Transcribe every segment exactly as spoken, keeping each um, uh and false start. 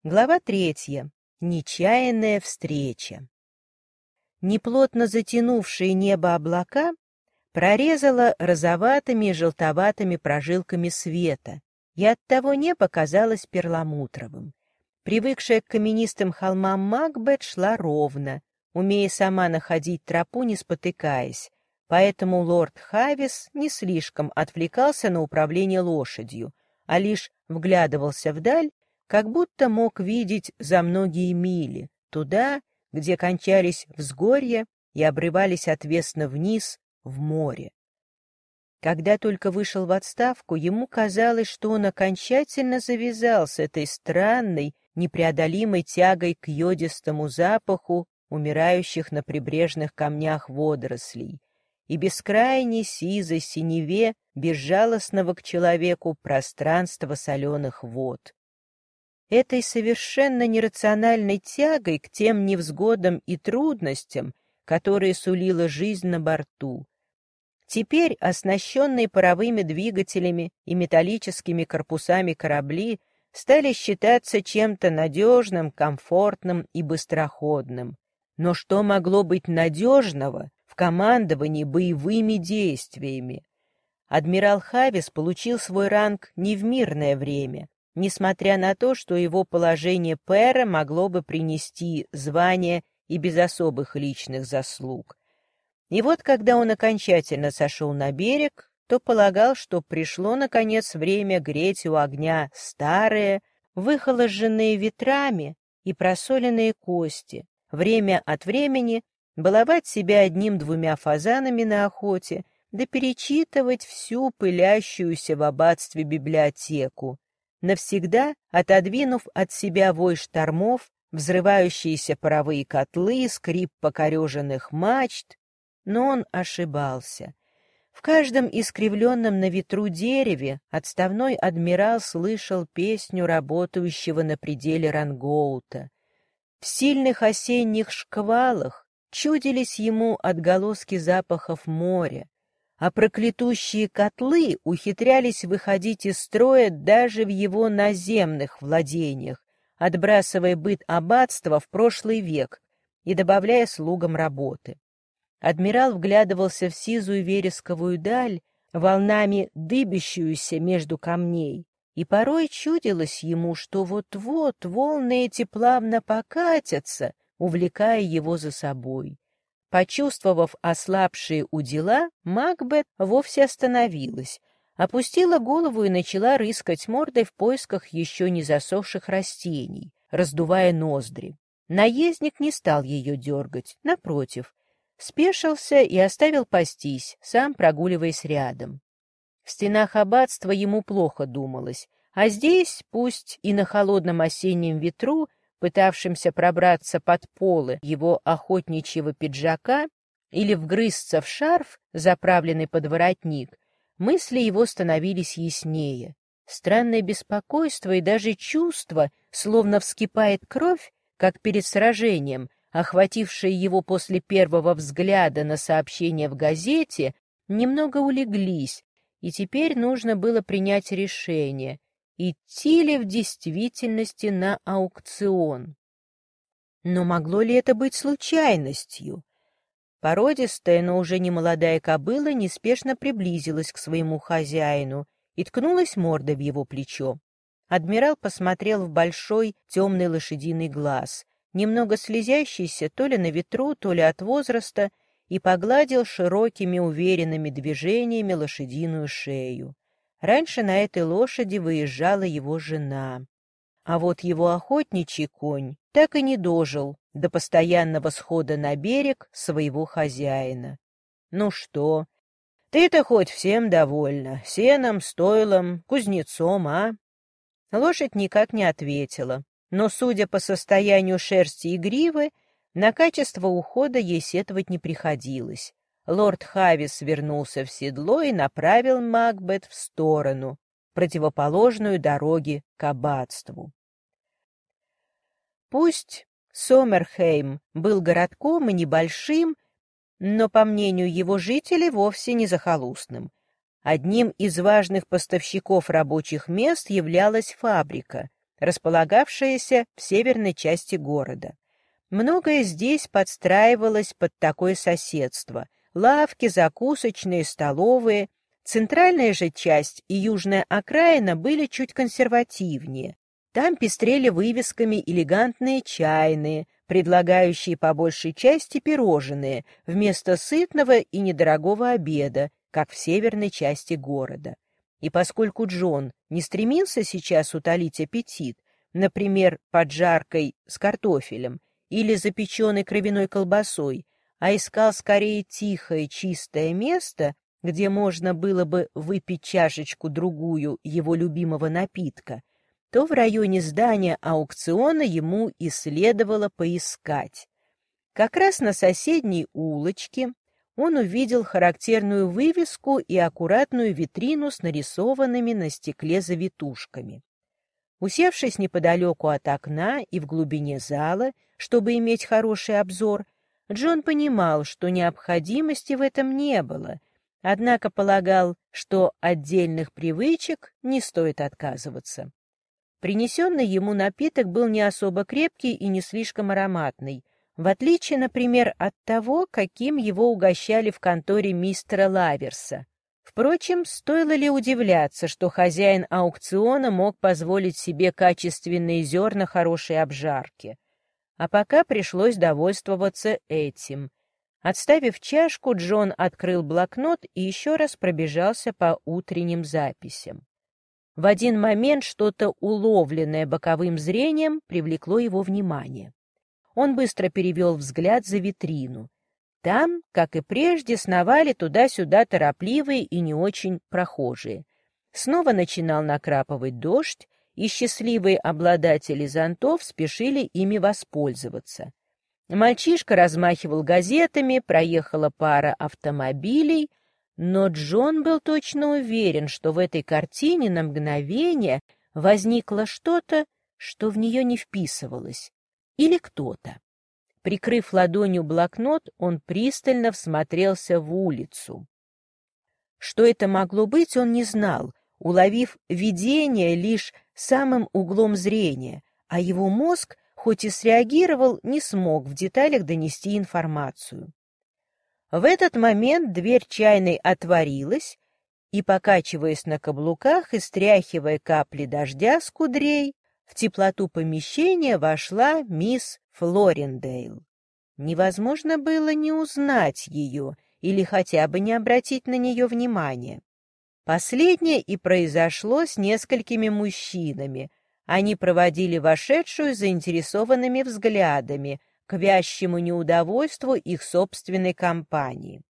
Глава третья. Нечаянная встреча. Неплотно затянувшие небо облака прорезало розоватыми и желтоватыми прожилками света, и оттого небо казалось перламутровым. Привыкшая к каменистым холмам Макбет шла ровно, умея сама находить тропу, не спотыкаясь, поэтому лорд Хавис не слишком отвлекался на управление лошадью, а лишь вглядывался вдаль, как будто мог видеть за многие мили, туда, где кончались взгорья и обрывались отвесно вниз в море. Когда только вышел в отставку, ему казалось, что он окончательно завязал с этой странной, непреодолимой тягой к йодистому запаху умирающих на прибрежных камнях водорослей и бескрайней сизой синеве безжалостного к человеку пространства соленых вод. Этой совершенно нерациональной тягой к тем невзгодам и трудностям, которые сулила жизнь на борту. Теперь оснащенные паровыми двигателями и металлическими корпусами корабли стали считаться чем-то надежным, комфортным и быстроходным. Но что могло быть надежного в командовании боевыми действиями? Адмирал Хавис получил свой ранг не в мирное время, несмотря на то, что его положение пэра могло бы принести звание и без особых личных заслуг. И вот когда он окончательно сошел на берег, то полагал, что пришло, наконец, время греть у огня старые, выхоложенные ветрами и просоленные кости, время от времени баловать себя одним-двумя фазанами на охоте, да перечитывать всю пылящуюся в аббатстве библиотеку, навсегда отодвинув от себя вой штормов, взрывающиеся паровые котлы, скрип покореженных мачт. Но он ошибался. В каждом искривленном на ветру дереве отставной адмирал слышал песню работающего на пределе рангоута. В сильных осенних шквалах чудились ему отголоски запахов моря, а проклятущие котлы ухитрялись выходить из строя даже в его наземных владениях, отбрасывая быт аббатства в прошлый век и добавляя слугам работы. Адмирал вглядывался в сизую вересковую даль, волнами дыбящуюся между камней, и порой чудилось ему, что вот-вот волны эти плавно покатятся, увлекая его за собой. Почувствовав ослабшие удила, Макбет вовсе остановилась, опустила голову и начала рыскать мордой в поисках еще не засохших растений, раздувая ноздри. Наездник не стал ее дергать, напротив, спешился и оставил пастись, сам прогуливаясь рядом. В стенах аббатства ему плохо думалось, а здесь, пусть и на холодном осеннем ветру, пытавшимся пробраться под полы его охотничьего пиджака или вгрызться в шарф, заправленный под воротник, мысли его становились яснее. Странное беспокойство и даже чувство, словно вскипает кровь, как перед сражением, охватившие его после первого взгляда на сообщение в газете, немного улеглись, и теперь нужно было принять решение, идти ли в действительности на аукцион. Но могло ли это быть случайностью? Породистая, но уже не молодая кобыла неспешно приблизилась к своему хозяину и ткнулась мордой в его плечо. Адмирал посмотрел в большой темный лошадиный глаз, немного слезящийся то ли на ветру, то ли от возраста, и погладил широкими уверенными движениями лошадиную шею. Раньше на этой лошади выезжала его жена. А вот его охотничий конь так и не дожил до постоянного схода на берег своего хозяина. Ну что, ты-то хоть всем довольна, сеном, стойлом, кузнецом, а? Лошадь никак не ответила, но, судя по состоянию шерсти и гривы, на качество ухода ей сетовать не приходилось. Лорд Хавис вернулся в седло и направил Макбет в сторону, противоположную дороге к аббатству. Пусть Сомерхейм был городком и небольшим, но, по мнению его жителей, вовсе не захолустным. Одним из важных поставщиков рабочих мест являлась фабрика, располагавшаяся в северной части города. Многое здесь подстраивалось под такое соседство. Лавки, закусочные, столовые. Центральная же часть и южная окраина были чуть консервативнее. Там пестрели вывесками элегантные чайные, предлагающие по большей части пирожные вместо сытного и недорогого обеда, как в северной части города. И поскольку Джон не стремился сейчас утолить аппетит, например, поджаркой с картофелем или запеченной кровяной колбасой, а искал скорее тихое чистое место, где можно было бы выпить чашечку-другую его любимого напитка, то в районе здания аукциона ему и следовало поискать. Как раз на соседней улочке он увидел характерную вывеску и аккуратную витрину с нарисованными на стекле завитушками. Усевшись неподалеку от окна и в глубине зала, чтобы иметь хороший обзор, Джон понимал, что необходимости в этом не было, однако полагал, что отдельных привычек не стоит отказываться. Принесенный ему напиток был не особо крепкий и не слишком ароматный, в отличие, например, от того, каким его угощали в конторе мистера Лаверса. Впрочем, стоило ли удивляться, что хозяин аукциона мог позволить себе качественные зерна хорошей обжарки? А пока пришлось довольствоваться этим. Отставив чашку, Джон открыл блокнот и еще раз пробежался по утренним записям. В один момент что-то уловленное боковым зрением привлекло его внимание. Он быстро перевел взгляд за витрину. Там, как и прежде, сновали туда-сюда торопливые и не очень прохожие. Снова начинал накрапывать дождь, и счастливые обладатели зонтов спешили ими воспользоваться. Мальчишка размахивал газетами, проехала пара автомобилей, но Джон был точно уверен, что в этой картине на мгновение возникло что-то, что в нее не вписывалось, или кто-то. Прикрыв ладонью блокнот, он пристально всмотрелся в улицу. Что это могло быть, он не знал, уловив видение лишь самым углом зрения, а его мозг, хоть и среагировал, не смог в деталях донести информацию. В этот момент дверь чайной отворилась, и, покачиваясь на каблуках и стряхивая капли дождя с кудрей, в теплоту помещения вошла мисс Флориндейл. Невозможно было не узнать ее или хотя бы не обратить на нее внимания. Последнее и произошло с несколькими мужчинами. Они проводили вошедшую заинтересованными взглядами, к вящему неудовольствию их собственной компании.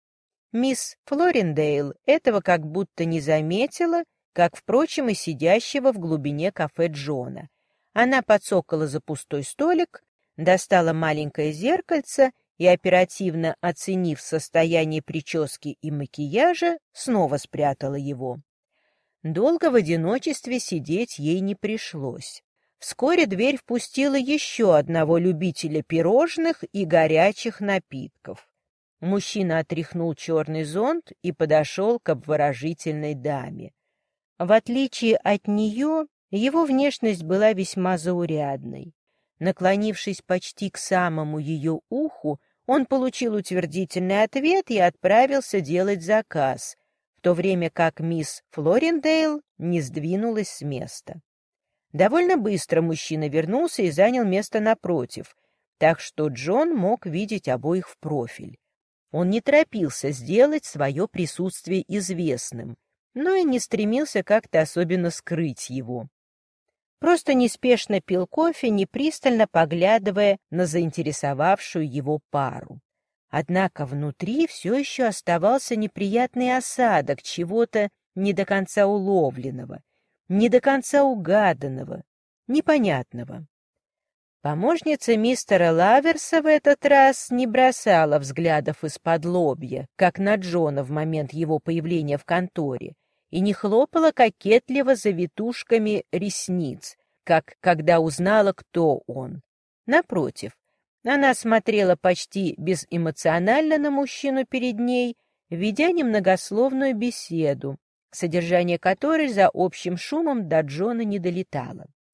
Мисс Флориндейл этого как будто не заметила, как, впрочем, и сидящего в глубине кафе Джона. Она подсокала за пустой столик, достала маленькое зеркальце и, оперативно оценив состояние прически и макияжа, снова спрятала его. Долго в одиночестве сидеть ей не пришлось. Вскоре дверь впустила еще одного любителя пирожных и горячих напитков. Мужчина отряхнул черный зонт и подошел к обворожительной даме. В отличие от нее, его внешность была весьма заурядной. Наклонившись почти к самому ее уху, он получил утвердительный ответ и отправился делать заказ, в то время как мисс Флориндейл не сдвинулась с места. Довольно быстро мужчина вернулся и занял место напротив, так что Джон мог видеть обоих в профиль. Он не торопился сделать свое присутствие известным, но и не стремился как-то особенно скрыть его. Просто неспешно пил кофе, непристально поглядывая на заинтересовавшую его пару. Однако внутри все еще оставался неприятный осадок чего-то не до конца уловленного, не до конца угаданного, непонятного. Помощница мистера Лаверса в этот раз не бросала взглядов из-под лобья, как на Джона в момент его появления в конторе, и не хлопала кокетливо завитушками ресниц, как когда узнала, кто он. Напротив, она смотрела почти безэмоционально на мужчину перед ней, ведя немногословную беседу, содержание которой за общим шумом до Джона не долетало.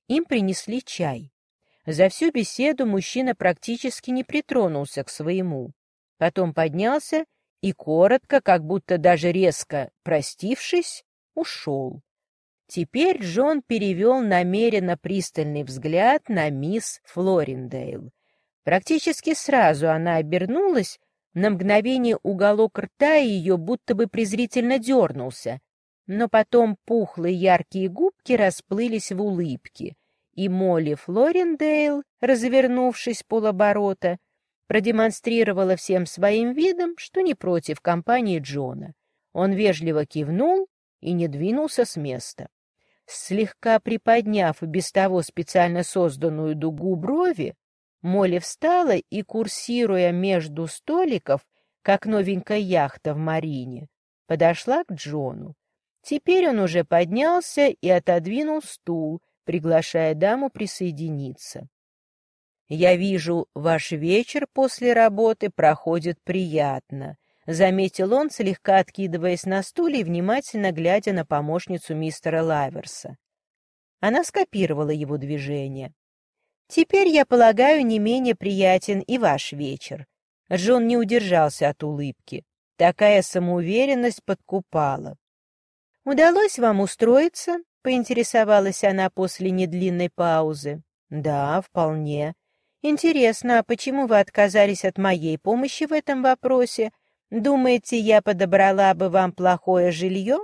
им принесли чай. За всю беседу мужчина практически не притронулся к своему. Потом поднялся и коротко, как будто даже резко простившись, ушел. Теперь Джон перевел намеренно пристальный взгляд на мисс Флориндейл. Практически сразу она обернулась, на мгновение уголок рта ее будто бы презрительно дернулся, но потом пухлые яркие губки расплылись в улыбке, и Молли Флориндейл, развернувшись полоборота, продемонстрировала всем своим видом, что не против компании Джона. Он вежливо кивнул и не двинулся с места. Слегка приподняв без того специально созданную дугу брови, Молли встала и, курсируя между столиков, как новенькая яхта в марине, подошла к Джону. Теперь он уже поднялся и отодвинул стул, приглашая даму присоединиться. «Я вижу, ваш вечер после работы проходит приятно», — заметил он, слегка откидываясь на стуле и внимательно глядя на помощницу мистера Лаверса. Она скопировала его движение. «Теперь, я полагаю, не менее приятен и ваш вечер». Джон не удержался от улыбки. Такая самоуверенность подкупала. «Удалось вам устроиться?» — поинтересовалась она после недлинной паузы. «Да, вполне. Интересно, а почему вы отказались от моей помощи в этом вопросе? Думаете, я подобрала бы вам плохое жилье?»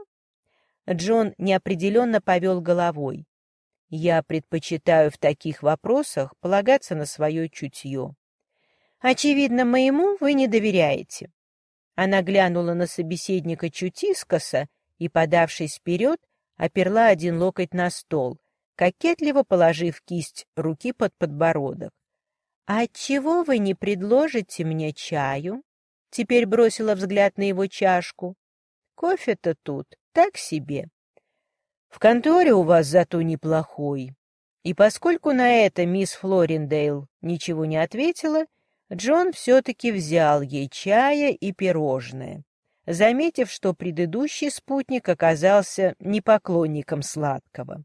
Джон неопределенно повел головой. «Я предпочитаю в таких вопросах полагаться на свое чутье». «Очевидно, моему вы не доверяете». Она глянула на собеседника чуть искоса и, подавшись вперед, оперла один локоть на стол, кокетливо положив кисть руки под подбородок. «А отчего вы не предложите мне чаю?» Теперь бросила взгляд на его чашку. «Кофе-то тут так себе». «В конторе у вас зато неплохой». И поскольку на это мисс Флориндейл ничего не ответила, Джон все-таки взял ей чая и пирожное, заметив, что предыдущий спутник оказался не поклонником сладкого.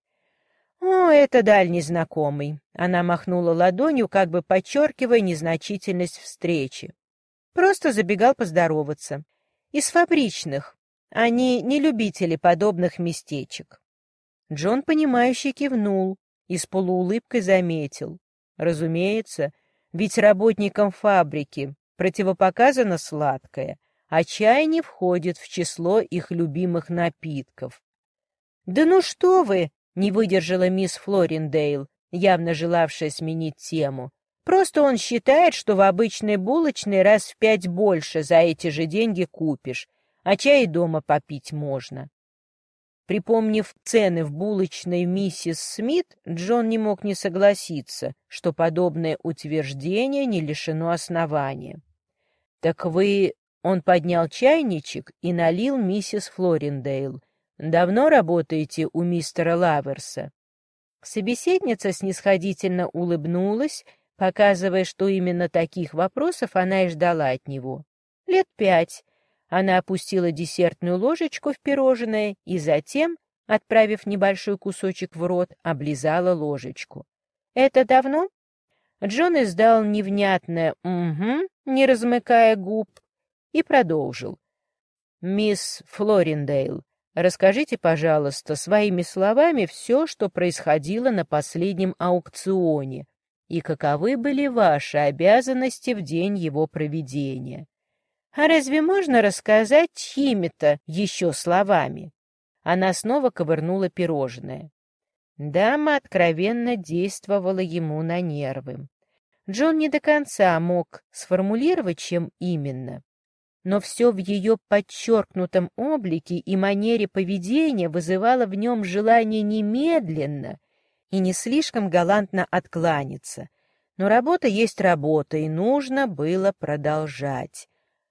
«О, это дальний знакомый», — она махнула ладонью, как бы подчеркивая незначительность встречи. «Просто забегал поздороваться. Из фабричных. Они не любители подобных местечек». Джон, понимающе кивнул и с полуулыбкой заметил. «Разумеется, ведь работникам фабрики противопоказано сладкое, а чай не входит в число их любимых напитков». «Да ну что вы!» — не выдержала мисс Флориндейл, явно желавшая сменить тему. «Просто он считает, что в обычной булочной раз в пять больше за эти же деньги купишь, а чай и дома попить можно». Припомнив цены в булочной миссис Смит, Джон не мог не согласиться, что подобное утверждение не лишено основания. «Так вы...» — он поднял чайничек и налил миссис Флориндейл. «Давно работаете у мистера Лаверса?» Собеседница снисходительно улыбнулась, показывая, что именно таких вопросов она и ждала от него. «Лет пять». Она опустила десертную ложечку в пирожное и затем, отправив небольшой кусочек в рот, облизала ложечку. «Это давно?» Джон издал невнятное «угу», не размыкая губ, и продолжил. «Мисс Флориндейл, расскажите, пожалуйста, своими словами все, что происходило на последнем аукционе, и каковы были ваши обязанности в день его проведения». «А разве можно рассказать чьими-то еще словами?» Она снова ковырнула пирожное. Дама откровенно действовала ему на нервы. Джон не до конца мог сформулировать, чем именно, но все в ее подчеркнутом облике и манере поведения вызывало в нем желание немедленно и не слишком галантно откланяться. Но работа есть работа, и нужно было продолжать.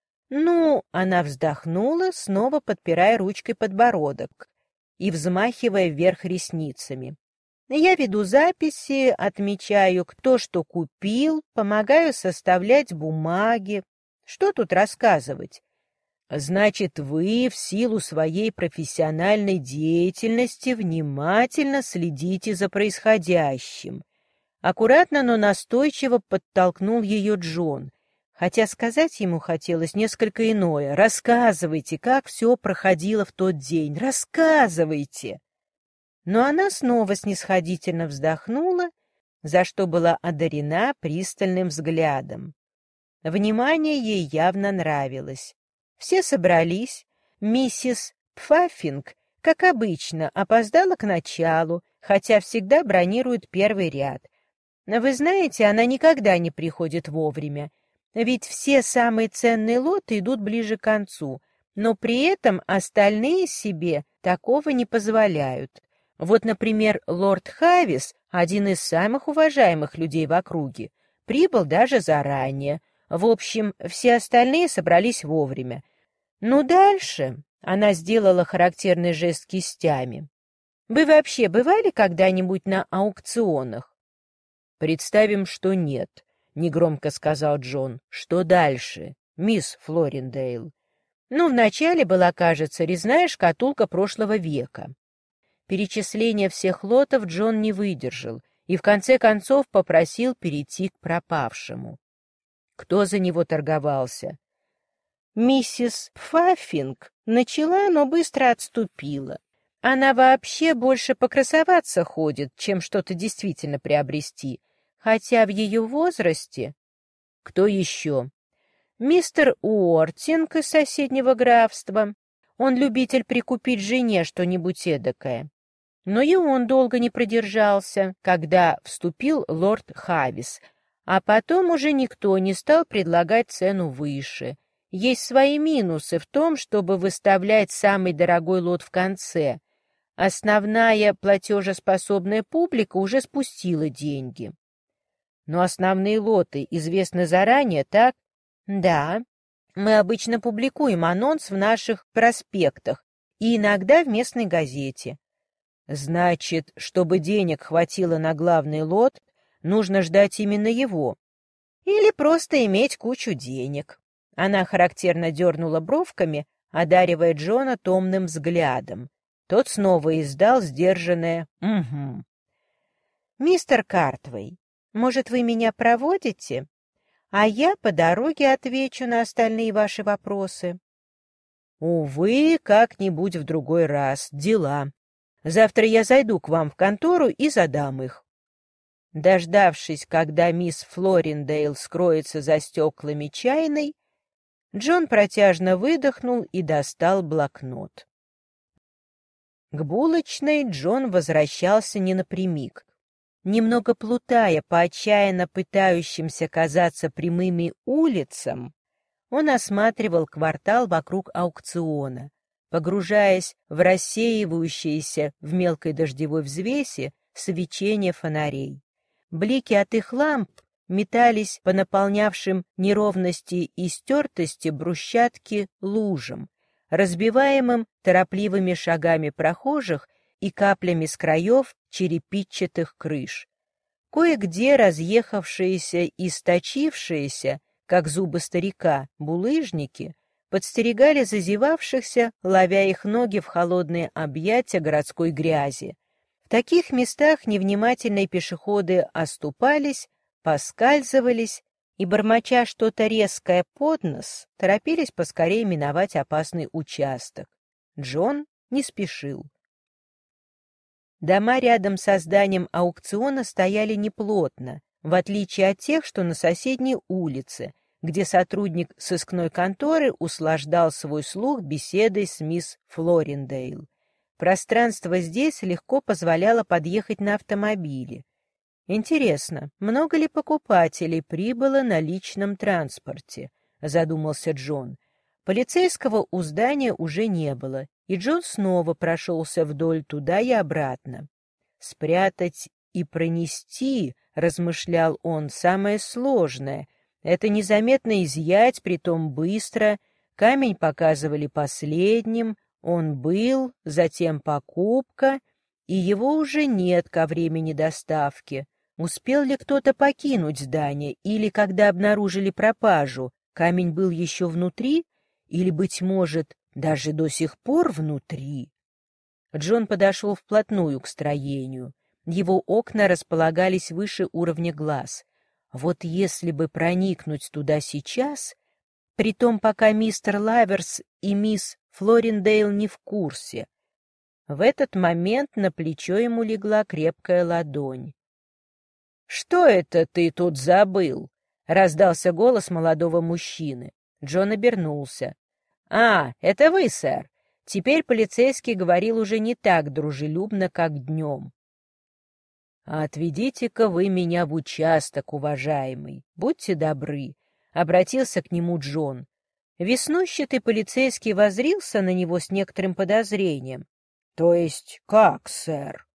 «Ну», — она вздохнула, снова подпирая ручкой подбородок и взмахивая вверх ресницами. «Я веду записи, отмечаю, кто что купил, помогаю составлять бумаги. Что тут рассказывать? Значит, вы в силу своей профессиональной деятельности внимательно следите за происходящим. Аккуратно, но настойчиво подтолкнул ее Джон, хотя сказать ему хотелось несколько иное. «Рассказывайте, как все проходило в тот день, рассказывайте!» Но она снова снисходительно вздохнула, за что была одарена пристальным взглядом. Внимание ей явно нравилось. Все собрались. Миссис Пфаффинг, как обычно, опоздала к началу, хотя всегда бронирует первый ряд. Вы знаете, она никогда не приходит вовремя, ведь все самые ценные лоты идут ближе к концу, но при этом остальные себе такого не позволяют. Вот, например, лорд Хавис, один из самых уважаемых людей в округе, прибыл даже заранее. В общем, все остальные собрались вовремя. Ну, дальше она сделала характерный жест кистями. Вы вообще бывали когда-нибудь на аукционах? Представим, что нет, негромко сказал Джон. Что дальше, мисс Флориндейл? Ну, вначале была, кажется, резная шкатулка прошлого века. Перечисления всех лотов Джон не выдержал и в конце концов попросил перейти к пропавшему. Кто за него торговался? Миссис Пфаффинг начала, но быстро отступила. Она вообще больше покрасоваться ходит, чем что-то действительно приобрести, хотя в ее возрасте... Кто еще? Мистер Уортинг из соседнего графства. Он любитель прикупить жене что-нибудь эдакое. Но и он долго не продержался, когда вступил лорд Хавис, а потом уже никто не стал предлагать цену выше. Есть свои минусы в том, чтобы выставлять самый дорогой лот в конце. Основная платежеспособная публика уже спустила деньги. Но основные лоты известны заранее, так? Да. Мы обычно публикуем анонс в наших проспектах и иногда в местной газете. Значит, чтобы денег хватило на главный лот, нужно ждать именно его. Или просто иметь кучу денег. Она характерно дернула бровками, одаривая Джона томным взглядом. Тот снова издал сдержанное «Угу». «Мистер Картвей, может, вы меня проводите? А я по дороге отвечу на остальные ваши вопросы». «Увы, как-нибудь в другой раз. Дела. Завтра я зайду к вам в контору и задам их». Дождавшись, когда мисс Флориндейл скроется за стеклами чайной, Джон протяжно выдохнул и достал блокнот. К булочной Джон возвращался не напрямик. Немного плутая по отчаянно пытающимся казаться прямыми улицам, он осматривал квартал вокруг аукциона, погружаясь в рассеивающееся в мелкой дождевой взвеси свечение фонарей. Блики от их ламп метались по наполнявшим неровности и стертости брусчатки лужам, разбиваемым торопливыми шагами прохожих и каплями с краев черепичатых крыш. Кое-где разъехавшиеся и сточившиеся, как зубы старика, булыжники подстерегали зазевавшихся, ловя их ноги в холодные объятия городской грязи. В таких местах невнимательные пешеходы оступались, поскальзывались и, бормоча что-то резкое под нос, торопились поскорее миновать опасный участок. Джон не спешил. Дома рядом со зданием аукциона стояли неплотно, в отличие от тех, что на соседней улице, где сотрудник сыскной конторы услаждал свой слух беседой с мисс Флориндейл. Пространство здесь легко позволяло подъехать на автомобиле. «Интересно, много ли покупателей прибыло на личном транспорте?» — задумался Джон. Полицейского у здания уже не было, и Джон снова прошелся вдоль туда и обратно. «Спрятать и пронести», — размышлял он, — «самое сложное. Это незаметно изъять, притом быстро. Камень показывали последним, он был, затем покупка, и его уже нет ко времени доставки. Успел ли кто-то покинуть здание, или, когда обнаружили пропажу, камень был еще внутри, или, быть может, даже до сих пор внутри. Джон подошел вплотную к строению. Его окна располагались выше уровня глаз. Вот если бы проникнуть туда сейчас, притом пока мистер Лаверс и мисс Флориндейл не в курсе. В этот момент на плечо ему легла крепкая ладонь. — Что это ты тут забыл? — раздался голос молодого мужчины. Джон обернулся. — А, это вы, сэр. Теперь полицейский говорил уже не так дружелюбно, как днем. — Отведите-ка вы меня в участок, уважаемый. Будьте добры, — обратился к нему Джон. Веснущатый полицейский воззрился на него с некоторым подозрением. — То есть как, сэр?